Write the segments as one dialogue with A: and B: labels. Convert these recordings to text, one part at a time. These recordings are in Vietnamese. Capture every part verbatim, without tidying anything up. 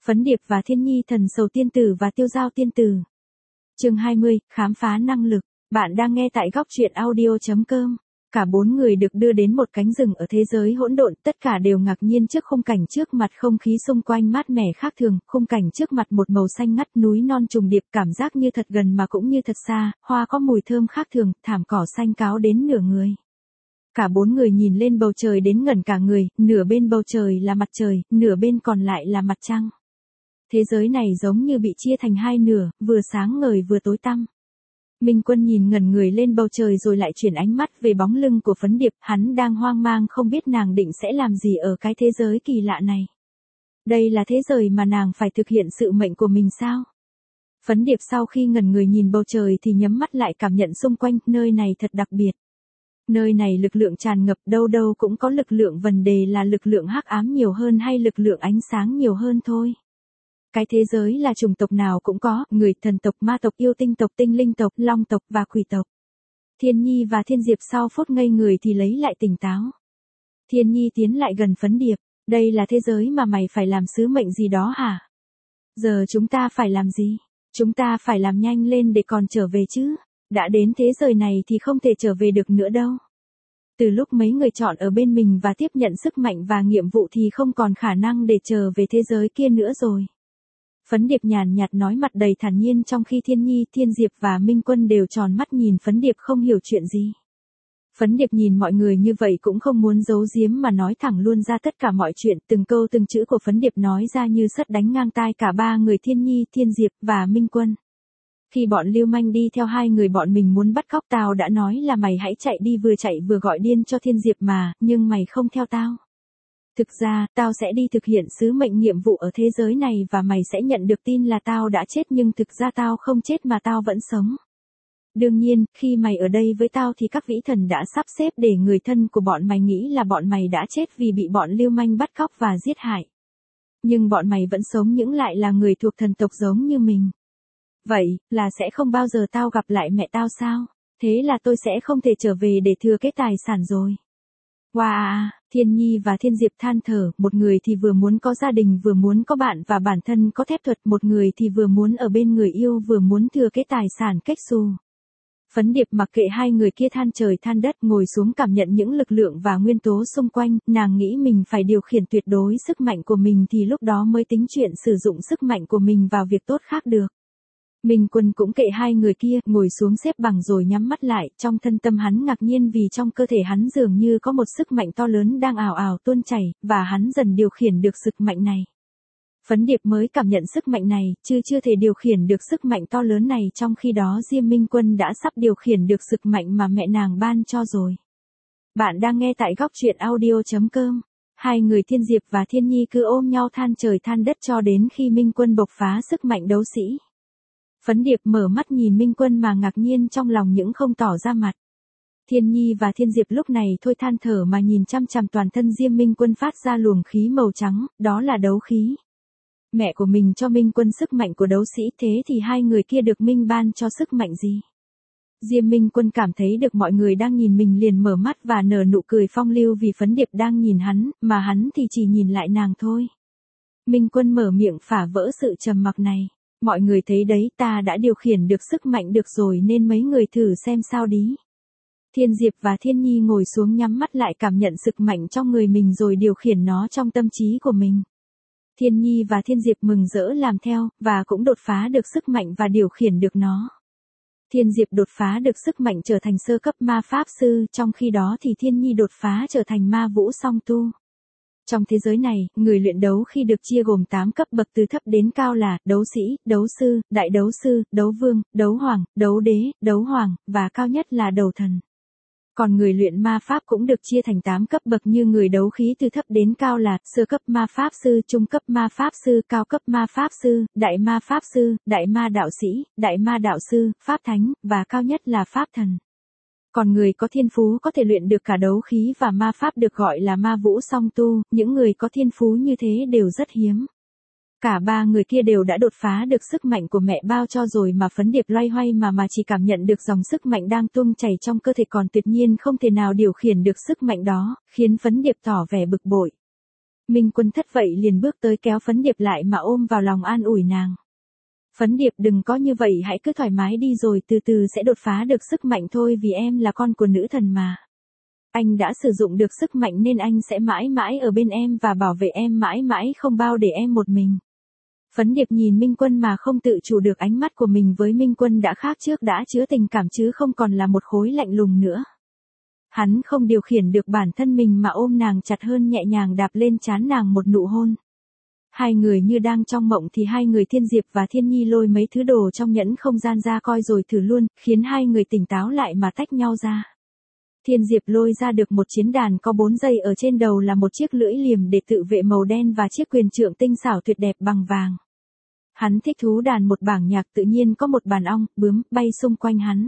A: Phấn Điệp và Thiên Nhi thần sầu tiên tử và Tiêu Giao tiên tử. Chương hai mươi, khám phá năng lực. Bạn đang nghe tại góc truyện audio chấm com. Cả bốn người được đưa đến một cánh rừng ở thế giới hỗn độn, tất cả đều ngạc nhiên trước khung cảnh trước mặt, không khí xung quanh mát mẻ khác thường, khung cảnh trước mặt một màu xanh ngắt, núi non trùng điệp, cảm giác như thật gần mà cũng như thật xa, hoa có mùi thơm khác thường, thảm cỏ xanh cáo đến nửa người. Cả bốn người nhìn lên bầu trời đến ngẩn cả người, nửa bên bầu trời là mặt trời, nửa bên còn lại là mặt trăng. Thế giới này giống như bị chia thành hai nửa, vừa sáng ngời vừa tối tăm. Minh Quân nhìn ngẩn người lên bầu trời rồi lại chuyển ánh mắt về bóng lưng của Phấn Điệp, hắn đang hoang mang không biết nàng định sẽ làm gì ở cái thế giới kỳ lạ này. Đây là thế giới mà nàng phải thực hiện sự mệnh của mình sao? Phấn Điệp sau khi ngẩn người nhìn bầu trời thì nhắm mắt lại cảm nhận xung quanh, nơi này thật đặc biệt. Nơi này lực lượng tràn ngập, đâu đâu cũng có lực lượng, vấn đề là lực lượng hắc ám nhiều hơn hay lực lượng ánh sáng nhiều hơn thôi. Cái thế giới là chủng tộc nào cũng có, người, thần tộc, ma tộc, yêu tinh tộc, tinh linh tộc, long tộc và quỷ tộc. Thiên Nhi và Thiên Diệp sau phút ngây người thì lấy lại tỉnh táo. Thiên Nhi tiến lại gần Phấn Điệp, đây là thế giới mà mày phải làm sứ mệnh gì đó hả? Giờ chúng ta phải làm gì? Chúng ta phải làm nhanh lên để còn trở về chứ. Đã đến thế giới này thì không thể trở về được nữa đâu. Từ lúc mấy người chọn ở bên mình và tiếp nhận sức mạnh và nhiệm vụ thì không còn khả năng để trở về thế giới kia nữa rồi. Phấn Điệp nhàn nhạt nói, mặt đầy thản nhiên, trong khi Thiên Nhi, Thiên Diệp và Minh Quân đều tròn mắt nhìn Phấn Điệp không hiểu chuyện gì. Phấn Điệp nhìn mọi người như vậy cũng không muốn giấu giếm mà nói thẳng luôn ra tất cả mọi chuyện, từng câu từng chữ của Phấn Điệp nói ra như sét đánh ngang tai cả ba người Thiên Nhi, Thiên Diệp và Minh Quân. Khi bọn lưu manh đi theo hai người bọn mình muốn bắt cóc, tao đã nói là mày hãy chạy đi, vừa chạy vừa gọi điên cho Thiên Diệp mà, nhưng mày không theo tao. Thực ra, tao sẽ đi thực hiện sứ mệnh nhiệm vụ ở thế giới này và mày sẽ nhận được tin là tao đã chết, nhưng thực ra tao không chết mà tao vẫn sống. Đương nhiên, khi mày ở đây với tao thì các vĩ thần đã sắp xếp để người thân của bọn mày nghĩ là bọn mày đã chết vì bị bọn lưu manh bắt cóc và giết hại. Nhưng bọn mày vẫn sống, những lại là người thuộc thần tộc giống như mình. Vậy, là sẽ không bao giờ tao gặp lại mẹ tao sao? Thế là tôi sẽ không thể trở về để thừa kế tài sản rồi. Wow, Thiên Nhi và Thiên Diệp than thở, một người thì vừa muốn có gia đình vừa muốn có bạn và bản thân có phép thuật, một người thì vừa muốn ở bên người yêu vừa muốn thừa kế tài sản cách xù. Phấn Điệp mặc kệ hai người kia than trời than đất, ngồi xuống cảm nhận những lực lượng và nguyên tố xung quanh, nàng nghĩ mình phải điều khiển tuyệt đối sức mạnh của mình thì lúc đó mới tính chuyện sử dụng sức mạnh của mình vào việc tốt khác được. Minh Quân cũng kệ hai người kia, ngồi xuống xếp bằng rồi nhắm mắt lại, trong thân tâm hắn ngạc nhiên vì trong cơ thể hắn dường như có một sức mạnh to lớn đang ào ào tuôn chảy, và hắn dần điều khiển được sức mạnh này. Phấn Điệp mới cảm nhận sức mạnh này, chứ chưa thể điều khiển được sức mạnh to lớn này, trong khi đó Diêm Minh Quân đã sắp điều khiển được sức mạnh mà mẹ nàng ban cho rồi. Bạn đang nghe tại góc truyện audio chấm com. Hai người Thiên Diệp và Thiên Nhi cứ ôm nhau than trời than đất cho đến khi Minh Quân bộc phá sức mạnh đấu sĩ. Phấn Điệp mở mắt nhìn Minh Quân mà ngạc nhiên trong lòng những không tỏ ra mặt. Thiên Nhi và Thiên Diệp lúc này thôi than thở mà nhìn chăm chằm toàn thân Diêm Minh Quân phát ra luồng khí màu trắng, đó là đấu khí. Mẹ của mình cho Minh Quân sức mạnh của đấu sĩ, thế thì hai người kia được Minh ban cho sức mạnh gì? Diêm Minh Quân cảm thấy được mọi người đang nhìn mình liền mở mắt và nở nụ cười phong lưu vì Phấn Điệp đang nhìn hắn, mà hắn thì chỉ nhìn lại nàng thôi. Minh Quân mở miệng phá vỡ sự trầm mặc này. Mọi người thấy đấy, ta đã điều khiển được sức mạnh được rồi nên mấy người thử xem sao đi. Thiên Diệp và Thiên Nhi ngồi xuống nhắm mắt lại cảm nhận sức mạnh trong người mình rồi điều khiển nó trong tâm trí của mình. Thiên Nhi và Thiên Diệp mừng rỡ làm theo, và cũng đột phá được sức mạnh và điều khiển được nó. Thiên Diệp đột phá được sức mạnh trở thành sơ cấp ma pháp sư, trong khi đó thì Thiên Nhi đột phá trở thành ma vũ song tu. Trong thế giới này, người luyện đấu khi được chia gồm tám cấp bậc từ thấp đến cao là đấu sĩ, đấu sư, đại đấu sư, đấu vương, đấu hoàng, đấu đế, đấu hoàng, và cao nhất là đầu thần. Còn người luyện ma pháp cũng được chia thành tám cấp bậc như người đấu khí từ thấp đến cao là sơ cấp ma pháp sư, trung cấp ma pháp sư, cao cấp ma pháp sư, đại ma pháp sư, đại ma đạo sĩ, đại ma đạo sư, pháp thánh, và cao nhất là pháp thần. Còn người có thiên phú có thể luyện được cả đấu khí và ma pháp được gọi là ma vũ song tu, những người có thiên phú như thế đều rất hiếm. Cả ba người kia đều đã đột phá được sức mạnh của mẹ bao cho rồi mà Phấn Điệp loay hoay mà mà chỉ cảm nhận được dòng sức mạnh đang tuôn chảy trong cơ thể còn tuyệt nhiên không thể nào điều khiển được sức mạnh đó, khiến Phấn Điệp tỏ vẻ bực bội. Minh Quân thất vậy liền bước tới kéo Phấn Điệp lại mà ôm vào lòng an ủi nàng. Phấn Điệp đừng có như vậy, hãy cứ thoải mái đi rồi từ từ sẽ đột phá được sức mạnh thôi, vì em là con của nữ thần mà. Anh đã sử dụng được sức mạnh nên anh sẽ mãi mãi ở bên em và bảo vệ em mãi mãi, không bao để em một mình. Phấn Điệp nhìn Minh Quân mà không tự chủ được, ánh mắt của mình với Minh Quân đã khác trước, đã chứa tình cảm chứ không còn là một khối lạnh lùng nữa. Hắn không điều khiển được bản thân mình mà ôm nàng chặt hơn, nhẹ nhàng đạp lên trán nàng một nụ hôn. Hai người như đang trong mộng thì hai người Thiên Diệp và Thiên Nhi lôi mấy thứ đồ trong nhẫn không gian ra coi rồi thử luôn, khiến hai người tỉnh táo lại mà tách nhau ra. Thiên Diệp lôi ra được một chiến đàn có bốn dây, ở trên đầu là một chiếc lưỡi liềm để tự vệ màu đen và chiếc quyền trượng tinh xảo tuyệt đẹp bằng vàng. Hắn thích thú đàn một bảng nhạc, tự nhiên có một đàn ong, bướm, bay xung quanh hắn.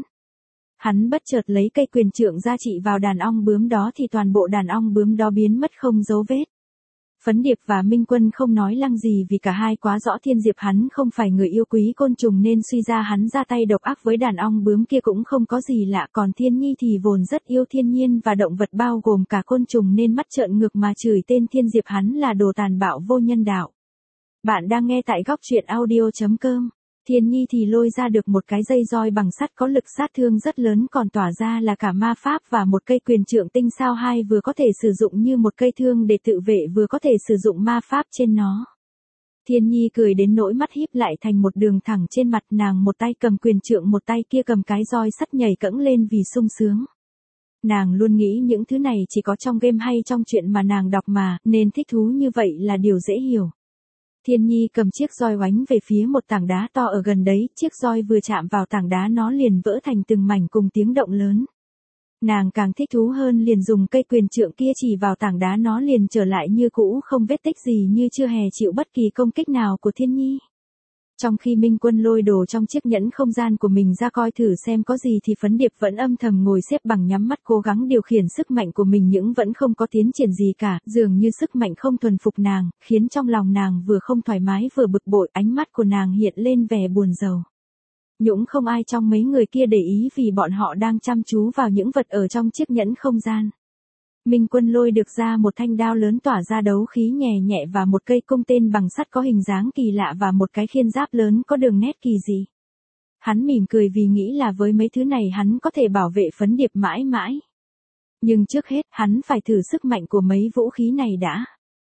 A: Hắn bất chợt lấy cây quyền trượng ra trị vào đàn ong bướm đó thì toàn bộ đàn ong bướm đó biến mất không dấu vết. Phấn Điệp và Minh Quân không nói năng gì vì cả hai quá rõ Thiên Diệp hắn không phải người yêu quý côn trùng nên suy ra hắn ra tay độc ác với đàn ong bướm kia cũng không có gì lạ, còn Thiên Nhi thì vốn rất yêu thiên nhiên và động vật bao gồm cả côn trùng nên mắt trợn ngược mà chửi tên Thiên Diệp hắn là đồ tàn bạo vô nhân đạo. Bạn đang nghe tại góc truyện audio chấm com. Thiên Nhi thì lôi ra được một cái dây roi bằng sắt có lực sát thương rất lớn, còn tỏa ra là cả ma pháp và một cây quyền trượng tinh sao hai, vừa có thể sử dụng như một cây thương để tự vệ vừa có thể sử dụng ma pháp trên nó. Thiên Nhi cười đến nỗi mắt híp lại thành một đường thẳng trên mặt, nàng một tay cầm quyền trượng một tay kia cầm cái roi sắt nhảy cẫng lên vì sung sướng. Nàng luôn nghĩ những thứ này chỉ có trong game hay trong chuyện mà nàng đọc mà, nên thích thú như vậy là điều dễ hiểu. Thiên Nhi cầm chiếc roi oánh về phía một tảng đá to ở gần đấy, chiếc roi vừa chạm vào tảng đá nó liền vỡ thành từng mảnh cùng tiếng động lớn. Nàng càng thích thú hơn, liền dùng cây quyền trượng kia chỉ vào tảng đá, nó liền trở lại như cũ, không vết tích gì, như chưa hề chịu bất kỳ công kích nào của Thiên Nhi. Trong khi Minh Quân lôi đồ trong chiếc nhẫn không gian của mình ra coi thử xem có gì thì Phấn Điệp vẫn âm thầm ngồi xếp bằng nhắm mắt cố gắng điều khiển sức mạnh của mình, nhưng vẫn không có tiến triển gì cả, dường như sức mạnh không thuần phục nàng, khiến trong lòng nàng vừa không thoải mái vừa bực bội, ánh mắt của nàng hiện lên vẻ buồn rầu. Nhũng không ai trong mấy người kia để ý vì bọn họ đang chăm chú vào những vật ở trong chiếc nhẫn không gian. Minh Quân lôi được ra một thanh đao lớn tỏa ra đấu khí nhẹ nhẹ và một cây cung tên bằng sắt có hình dáng kỳ lạ và một cái khiên giáp lớn có đường nét kỳ dị. Hắn mỉm cười vì nghĩ là với mấy thứ này hắn có thể bảo vệ Phấn Điệp mãi mãi. Nhưng trước hết hắn phải thử sức mạnh của mấy vũ khí này đã.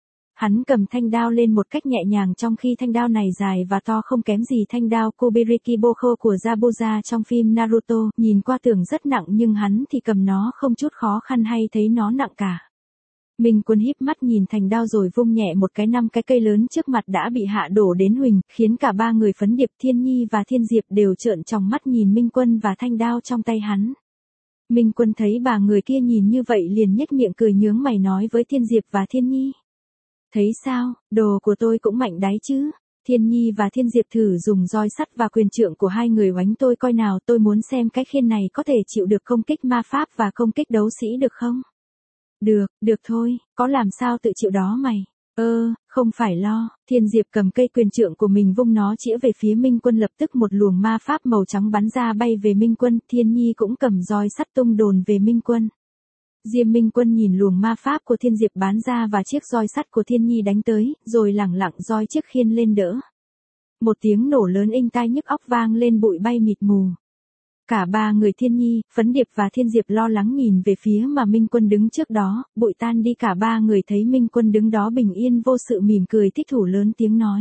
A: Hắn cầm thanh đao lên một cách nhẹ nhàng, trong khi thanh đao này dài và to không kém gì thanh đao Kubiriki Boko của Zabuza trong phim Naruto, nhìn qua tưởng rất nặng nhưng hắn thì cầm nó không chút khó khăn hay thấy nó nặng cả. Minh Quân híp mắt nhìn thành đao rồi vung nhẹ một cái, năm cái cây lớn trước mặt đã bị hạ đổ đến huỳnh, khiến cả ba người Phấn Điệp, Thiên Nhi và Thiên Diệp đều trợn tròng mắt nhìn Minh Quân và thanh đao trong tay hắn. Minh Quân thấy ba người kia nhìn như vậy liền nhếch miệng cười nhướng mày nói với Thiên Diệp và Thiên Nhi. Thấy sao, đồ của tôi cũng mạnh đấy chứ. Thiên Nhi và Thiên Diệp thử dùng roi sắt và quyền trượng của hai người oánh tôi coi nào, tôi muốn xem cái khiên này có thể chịu được công kích ma pháp và công kích đấu sĩ được không? Được, được thôi, có làm sao tự chịu đó mày. Ơ, không phải lo. Thiên Diệp cầm cây quyền trượng của mình vung nó chĩa về phía Minh Quân, lập tức một luồng ma pháp màu trắng bắn ra bay về Minh Quân. Thiên Nhi cũng cầm roi sắt tung đồn về Minh Quân. Diêm Minh Quân nhìn luồng ma pháp của Thiên Diệp bán ra và chiếc roi sắt của Thiên Nhi đánh tới, rồi lẳng lặng roi chiếc khiên lên đỡ. Một tiếng nổ lớn inh tai nhức óc vang lên, bụi bay mịt mù. Cả ba người Thiên Nhi, Phấn Điệp và Thiên Diệp lo lắng nhìn về phía mà Minh Quân đứng trước đó, bụi tan đi, cả ba người thấy Minh Quân đứng đó bình yên vô sự mỉm cười thích thủ lớn tiếng nói.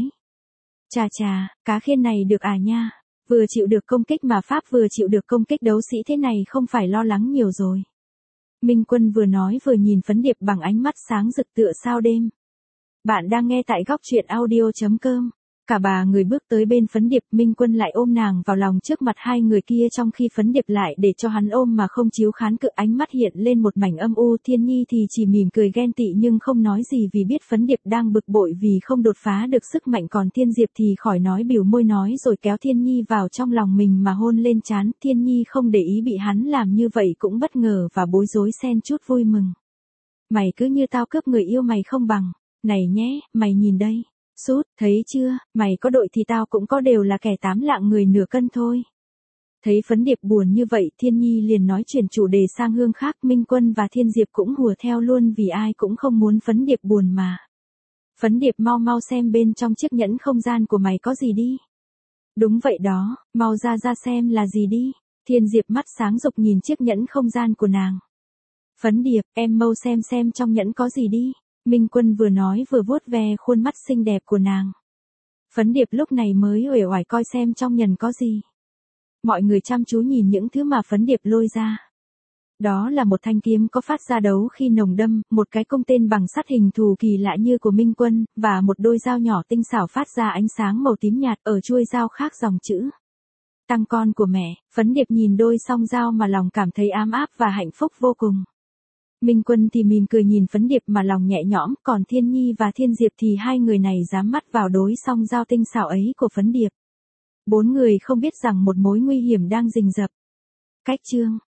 A: Chà chà, cá khiên này được à nha, vừa chịu được công kích mà pháp vừa chịu được công kích đấu sĩ, thế này không phải lo lắng nhiều rồi. Minh Quân vừa nói vừa nhìn Phấn Điệp bằng ánh mắt sáng rực tựa sao đêm. Bạn đang nghe tại góc truyện audio chấm com. Cả ba người bước tới bên Phấn Điệp, Minh Quân lại ôm nàng vào lòng trước mặt hai người kia, trong khi Phấn Điệp lại để cho hắn ôm mà không chiếu kháng cự, ánh mắt hiện lên một mảnh âm u. Thiên Nhi thì chỉ mỉm cười ghen tị nhưng không nói gì vì biết Phấn Điệp đang bực bội vì không đột phá được sức mạnh, còn Thiên Diệp thì khỏi nói, bĩu môi nói rồi kéo Thiên Nhi vào trong lòng mình mà hôn lên trán. Thiên Nhi không để ý bị hắn làm như vậy cũng bất ngờ và bối rối xen chút vui mừng. Mày cứ như tao cướp người yêu mày không bằng. Này nhé, mày nhìn đây. Sút, thấy chưa, mày có đội thì tao cũng có, đều là kẻ tám lạng người nửa cân thôi. Thấy Phấn Điệp buồn như vậy, Thiên Nhi liền nói chuyển chủ đề sang hương khác. Minh Quân và Thiên Diệp cũng hùa theo luôn vì ai cũng không muốn Phấn Điệp buồn mà. Phấn Điệp mau mau xem bên trong chiếc nhẫn không gian của mày có gì đi. Đúng vậy đó, mau ra ra xem là gì đi. Thiên Diệp mắt sáng rực nhìn chiếc nhẫn không gian của nàng. Phấn Điệp, em mau xem xem trong nhẫn có gì đi. Minh Quân vừa nói vừa vuốt ve khuôn mắt xinh đẹp của nàng. Phấn Điệp lúc này mới uể oải coi xem trong nhẫn có gì. Mọi người chăm chú nhìn những thứ mà Phấn Điệp lôi ra. Đó là một thanh kiếm có phát ra đấu khi nồng đâm, một cái cung tên bằng sắt hình thù kỳ lạ như của Minh Quân, và một đôi dao nhỏ tinh xảo phát ra ánh sáng màu tím nhạt ở chuôi dao khác dòng chữ. Tăng con của mẹ. Phấn Điệp nhìn đôi song dao mà lòng cảm thấy ấm áp và hạnh phúc vô cùng. Minh Quân thì mỉm cười nhìn Phấn Điệp mà lòng nhẹ nhõm, còn Thiên Nhi và Thiên Diệp thì hai người này dám mắt vào đôi song dao tinh xảo ấy của Phấn Điệp. Bốn người không biết rằng một mối nguy hiểm đang rình rập. Cách chương